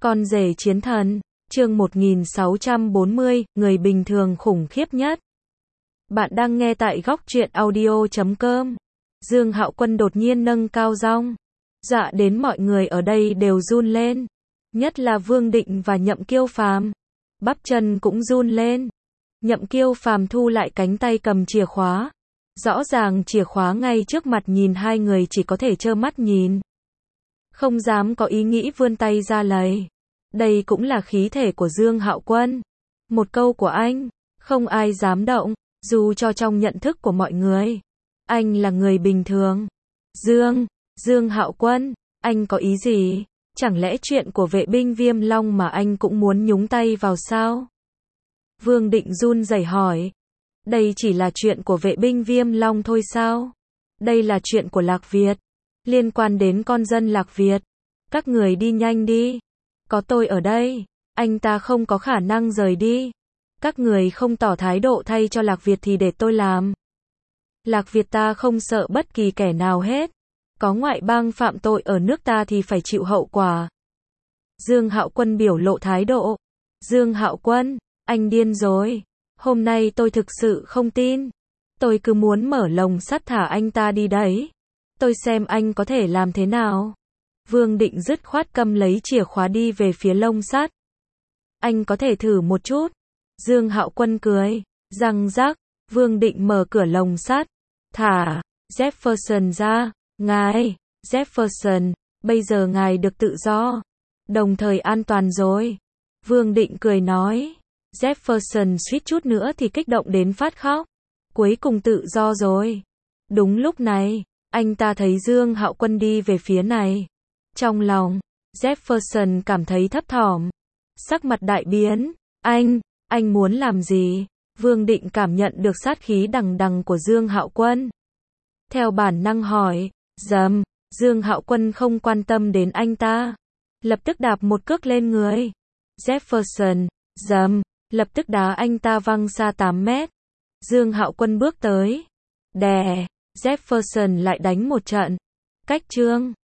Con rể chiến thần, chương 1640, người bình thường khủng khiếp nhất. Bạn đang nghe tại góc truyện audio.com. Dương Hạo Quân đột nhiên nâng cao giọng, dọa đến mọi người ở đây đều run lên, nhất là Vương Định và Nhậm Kiêu Phàm. Bắp chân cũng run lên. Nhậm Kiêu Phàm thu lại cánh tay cầm chìa khóa. Rõ ràng chìa khóa ngay trước mặt, nhìn hai người chỉ có thể trơ mắt nhìn, không dám có ý nghĩ vươn tay ra lấy. Đây cũng là khí thể của Dương Hạo Quân. Một câu của anh, không ai dám động, dù cho trong nhận thức của mọi người, anh là người bình thường. Dương Hạo Quân, anh có ý gì? Chẳng lẽ chuyện của vệ binh Viêm Long mà anh cũng muốn nhúng tay vào sao? Vương Định run rẩy hỏi. Đây chỉ là chuyện của vệ binh Viêm Long thôi sao? Đây là chuyện của Lạc Việt, liên quan đến con dân Lạc Việt. Các người đi nhanh đi. Có tôi ở đây, anh ta không có khả năng rời đi. Các người không tỏ thái độ thay cho Lạc Việt thì để tôi làm. Lạc Việt ta không sợ bất kỳ kẻ nào hết. Có ngoại bang phạm tội ở nước ta thì phải chịu hậu quả. Dương Hạo Quân biểu lộ thái độ. Dương Hạo Quân, anh điên rồi. Hôm nay tôi thực sự không tin. Tôi cứ muốn mở lồng sắt thả anh ta đi đấy. Tôi xem anh có thể làm thế nào. Vương Định dứt khoát cầm lấy chìa khóa đi về phía lồng sắt. Anh có thể thử một chút. Dương Hạo Quân cười, răng rắc. Vương Định mở cửa lồng sắt. Thả Jefferson ra. Ngài, Jefferson, bây giờ ngài được tự do, đồng thời an toàn rồi. Vương Định cười nói. Jefferson suýt chút nữa thì kích động đến phát khóc. Cuối cùng tự do rồi. Đúng lúc này, anh ta thấy Dương Hạo Quân đi về phía này. Trong lòng, Jefferson cảm thấy thấp thỏm. Sắc mặt đại biến. Anh muốn làm gì? Vương Định cảm nhận được sát khí đằng đằng của Dương Hạo Quân. Theo bản năng hỏi. Dương Hạo Quân không quan tâm đến anh ta. Lập tức đạp một cước lên người Jefferson. Lập tức đá anh ta văng xa 8 mét. Dương Hạo Quân bước tới, đè Jefferson lại đánh một trận. Cách chương